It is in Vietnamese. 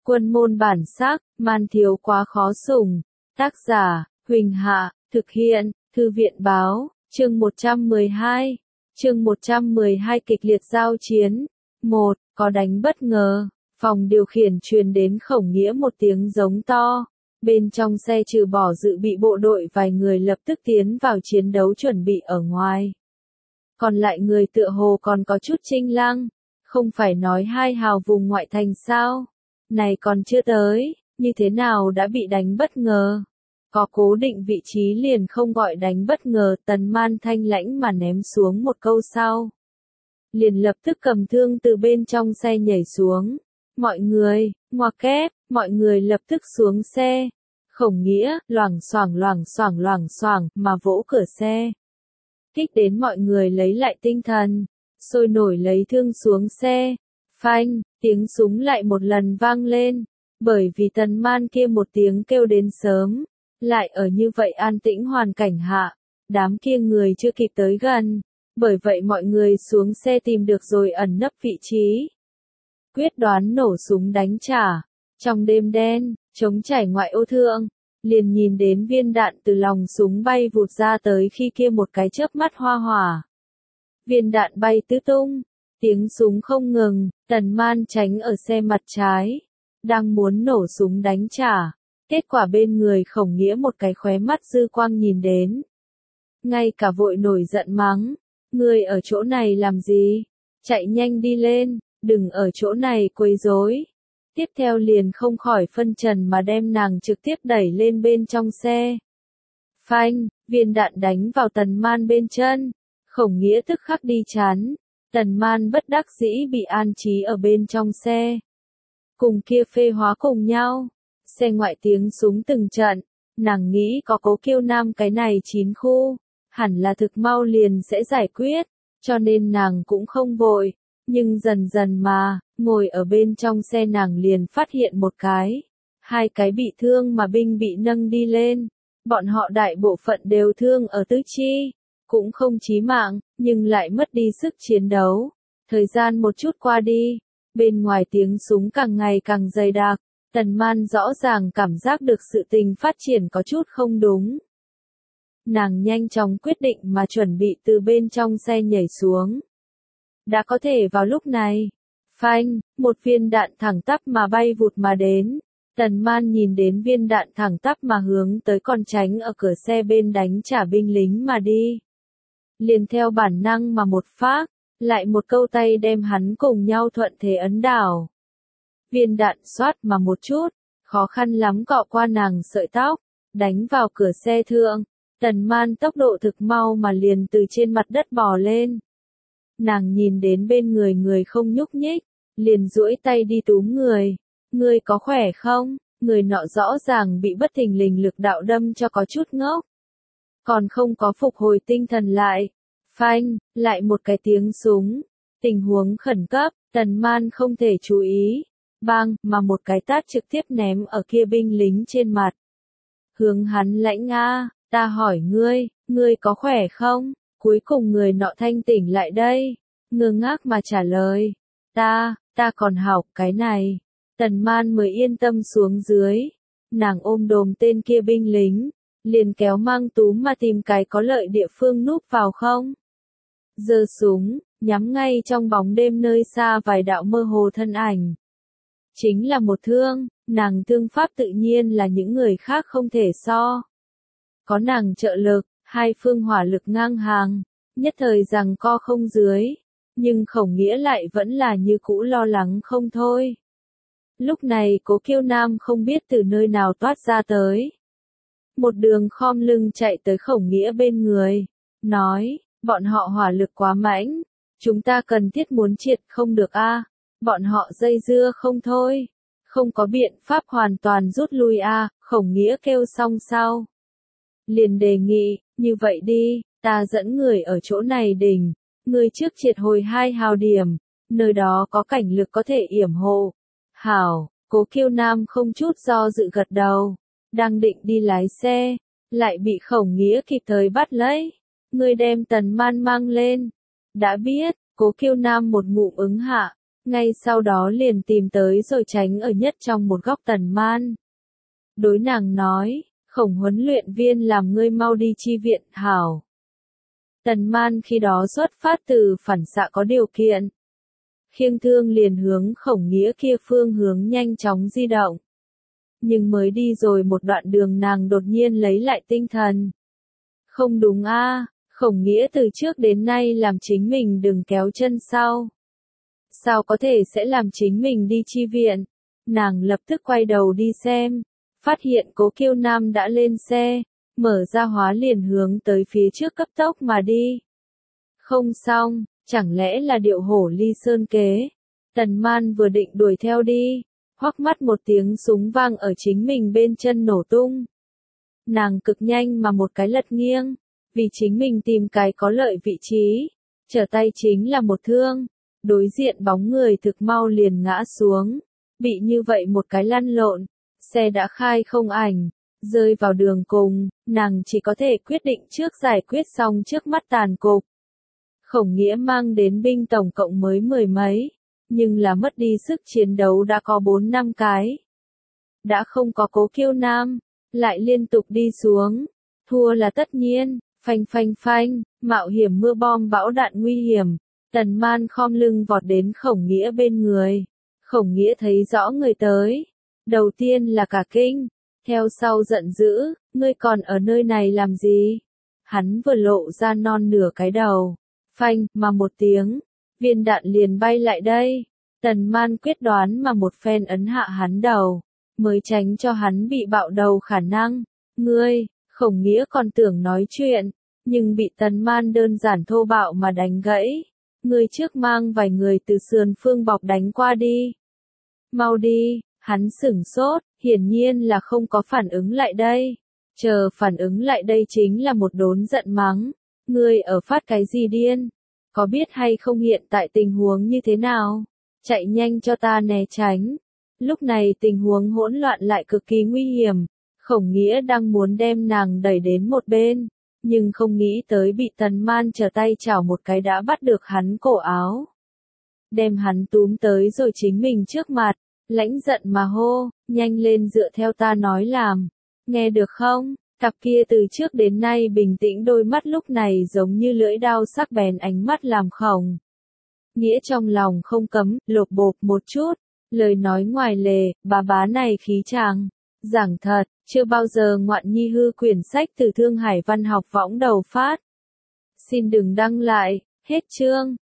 Quân môn bản sắc, man thiếu quá khó sủng. Tác giả, Huỳnh Hạ, thực hiện, Thư viện báo, chương 112. Chương 112 kịch liệt giao chiến. 1. Có đánh bất ngờ. Phòng điều khiển truyền đến Khổng Nghĩa một tiếng giống to. Bên trong xe trừ bỏ dự bị bộ đội vài người lập tức tiến vào chiến đấu chuẩn bị ở ngoài. Còn lại người tựa hồ còn có chút chênh lăng. Không phải nói hai hào vùng ngoại thành sao? Này còn chưa tới, như thế nào đã bị đánh bất ngờ? Có cố định vị trí liền không gọi đánh bất ngờ. Tần Man thanh lãnh mà ném xuống một câu sau. Liền lập tức cầm thương từ bên trong xe nhảy xuống. Mọi người, ngoặc kép, mọi người lập tức xuống xe. Khổng Nghĩa, loảng xoảng mà vỗ cửa xe. Kích đến mọi người lấy lại tinh thần, sôi nổi lấy thương xuống xe. Phanh, tiếng súng lại một lần vang lên, bởi vì Tần Man kia một tiếng kêu đến sớm, lại ở như vậy an tĩnh hoàn cảnh hạ, đám kia người chưa kịp tới gần, bởi vậy mọi người xuống xe tìm được rồi ẩn nấp vị trí. Quyết đoán nổ súng đánh trả, trong đêm đen, trống trải ngoại ô thượng, liền nhìn đến viên đạn từ lòng súng bay vụt ra tới khi kia một cái chớp mắt hoa hỏa. Viên đạn bay tứ tung, tiếng súng không ngừng, Tần Man tránh ở xe mặt trái, đang muốn nổ súng đánh trả, kết quả bên người Khổng Nghĩa một cái khóe mắt dư quang nhìn đến. Ngay cả vội nổi giận mắng, ngươi ở chỗ này làm gì? Chạy nhanh đi lên, đừng ở chỗ này quấy rối. Tiếp theo liền không khỏi phân trần mà đem nàng trực tiếp đẩy lên bên trong xe. Phanh, viên đạn đánh vào Tần Man bên chân, Khổng Nghĩa tức khắc đi chắn, Tần Man bất đắc dĩ bị an trí ở bên trong xe. Cùng kia phê hóa cùng nhau, xe ngoại tiếng súng từng trận, nàng nghĩ có Cố Kiêu Nam cái này 9 khu, hẳn là thực mau liền sẽ giải quyết, cho nên nàng cũng không vội, nhưng dần dần mà, ngồi ở bên trong xe nàng liền phát hiện một cái, hai cái bị thương mà binh bị nâng đi lên, bọn họ đại bộ phận đều thương ở tứ chi, cũng không chí mạng, nhưng lại mất đi sức chiến đấu. Thời gian một chút qua đi, bên ngoài tiếng súng càng ngày càng dày đặc, Tần Man rõ ràng cảm giác được sự tình phát triển có chút không đúng. Nàng nhanh chóng quyết định mà chuẩn bị từ bên trong xe nhảy xuống. Đã có thể vào lúc này, phanh, một viên đạn thẳng tắp mà bay vụt mà đến. Tần Man nhìn đến viên đạn thẳng tắp mà hướng tới còn tránh ở cửa xe bên đánh trả binh lính mà đi. Liền theo bản năng mà một phát, lại một câu tay đem hắn cùng nhau thuận thế ấn đảo. Viên đạn xoát mà một chút, khó khăn lắm cọ qua nàng sợi tóc, đánh vào cửa xe thượng. Tần Man tốc độ thực mau mà liền từ trên mặt đất bò lên. Nàng nhìn đến bên người không nhúc nhích, liền duỗi tay đi túm người. Ngươi có khỏe không? Người nọ rõ ràng bị bất thình lình lực đạo đâm cho có chút ngốc. Còn không có phục hồi tinh thần lại. Phanh, lại một cái tiếng súng. Tình huống khẩn cấp, Tần Man không thể chú ý. Bang, mà một cái tát trực tiếp ném ở kia binh lính trên mặt. Hướng hắn lãnh a, ta hỏi ngươi có khỏe không? Cuối cùng người nọ thanh tỉnh lại đây. Ngơ ngác mà trả lời. Ta còn học cái này. Tần Man mới yên tâm xuống dưới. Nàng ôm đồm tên kia binh lính. Liền kéo mang túm mà tìm cái có lợi địa phương núp vào không. Giơ súng, nhắm ngay trong bóng đêm nơi xa vài đạo mơ hồ thân ảnh. Chính là một thương, nàng thương pháp tự nhiên là những người khác không thể so. Có nàng trợ lực, hai phương hỏa lực ngang hàng, nhất thời rằng co không dưới, nhưng Khổng Nghĩa lại vẫn là như cũ lo lắng không thôi. Lúc này Cố Kiêu Nam không biết từ nơi nào toát ra tới. Một đường khom lưng chạy tới Khổng Nghĩa bên người, nói, bọn họ hỏa lực quá mãnh, chúng ta cần thiết muốn triệt không được a, bọn họ dây dưa không thôi, không có biện pháp hoàn toàn rút lui a. Khổng Nghĩa kêu xong sau. Liền đề nghị, như vậy đi, ta dẫn người ở chỗ này đỉnh, người trước triệt hồi 2 hào điểm, nơi đó có cảnh lực có thể yểm hộ. Hảo, Cố Kiêu Nam không chút do dự gật đầu, đang định đi lái xe, lại bị Khổng Nghĩa kịp thời bắt lấy. Người đem Tần Man mang lên. Đã biết, Cố Kiêu Nam một ngụm ứng hạ, ngay sau đó liền tìm tới rồi tránh ở nhất trong một góc Tần Man. Đối nàng nói, Khổng huấn luyện viên làm ngươi mau đi chi viện, hảo. Tần Man khi đó xuất phát từ phản xạ có điều kiện. Khiêng thương liền hướng Khổng Nghĩa kia phương hướng nhanh chóng di động. Nhưng mới đi rồi một đoạn đường nàng đột nhiên lấy lại tinh thần. Không đúng a, Khổng Nghĩa từ trước đến nay làm chính mình đừng kéo chân sau. Sao có thể sẽ làm chính mình đi chi viện? Nàng lập tức quay đầu đi xem, phát hiện Cố Kiêu Nam đã lên xe, mở ra hóa liền hướng tới phía trước cấp tốc mà đi. Không xong, chẳng lẽ là điệu hổ ly sơn kế? Tần Man vừa định đuổi theo đi, hoắc mắt một tiếng súng vang ở chính mình bên chân nổ tung. Nàng cực nhanh mà một cái lật nghiêng, vì chính mình tìm cái có lợi vị trí, trở tay chính là một thương, đối diện bóng người thực mau liền ngã xuống, bị như vậy một cái lăn lộn, xe đã khai không ảnh, rơi vào đường cùng, nàng chỉ có thể quyết định trước giải quyết xong trước mắt tàn cục. Khổng Nghĩa mang đến binh tổng cộng mới 10 mấy, nhưng là mất đi sức chiến đấu đã có 4-5 cái. Đã không có Cố Kiêu Nam, lại liên tục đi xuống, thua là tất nhiên, phanh phanh phanh, mạo hiểm mưa bom bão đạn nguy hiểm, Tần Man khom lưng vọt đến Khổng Nghĩa bên người. Khổng Nghĩa thấy rõ người tới, đầu tiên là cả kinh, theo sau giận dữ, ngươi còn ở nơi này làm gì? Hắn vừa lộ ra non nửa cái đầu, phanh, mà một tiếng, viên đạn liền bay lại đây. Tần Man quyết đoán mà một phen ấn hạ hắn đầu, mới tránh cho hắn bị bạo đầu khả năng. Ngươi, Khổng Nghĩa còn tưởng nói chuyện, nhưng bị Tần Man đơn giản thô bạo mà đánh gãy. Ngươi trước mang vài người từ sườn phương bọc đánh qua đi. Mau đi, hắn sửng sốt, hiển nhiên là không có phản ứng lại đây. Chờ phản ứng lại đây chính là một đốn giận mắng. Ngươi ở phát cái gì điên? Có biết hay không hiện tại tình huống như thế nào? Chạy nhanh cho ta né tránh. Lúc này tình huống hỗn loạn lại cực kỳ nguy hiểm. Khổng Nghĩa đang muốn đem nàng đẩy đến một bên, nhưng không nghĩ tới bị Tần Man trở tay chảo một cái đã bắt được hắn cổ áo. Đem hắn túm tới rồi chính mình trước mặt, lãnh giận mà hô, nhanh lên dựa theo ta nói làm. Nghe được không? Cặp kia từ trước đến nay bình tĩnh đôi mắt lúc này giống như lưỡi dao sắc bén ánh mắt làm Khổng Nghĩa trong lòng không cấm, lột bột một chút, lời nói ngoài lề, bá này khí chàng. Giảng thật, chưa bao giờ ngoạn nhi hư quyển sách từ Thương Hải Văn học võng đầu phát. Xin đừng đăng lại, hết chương.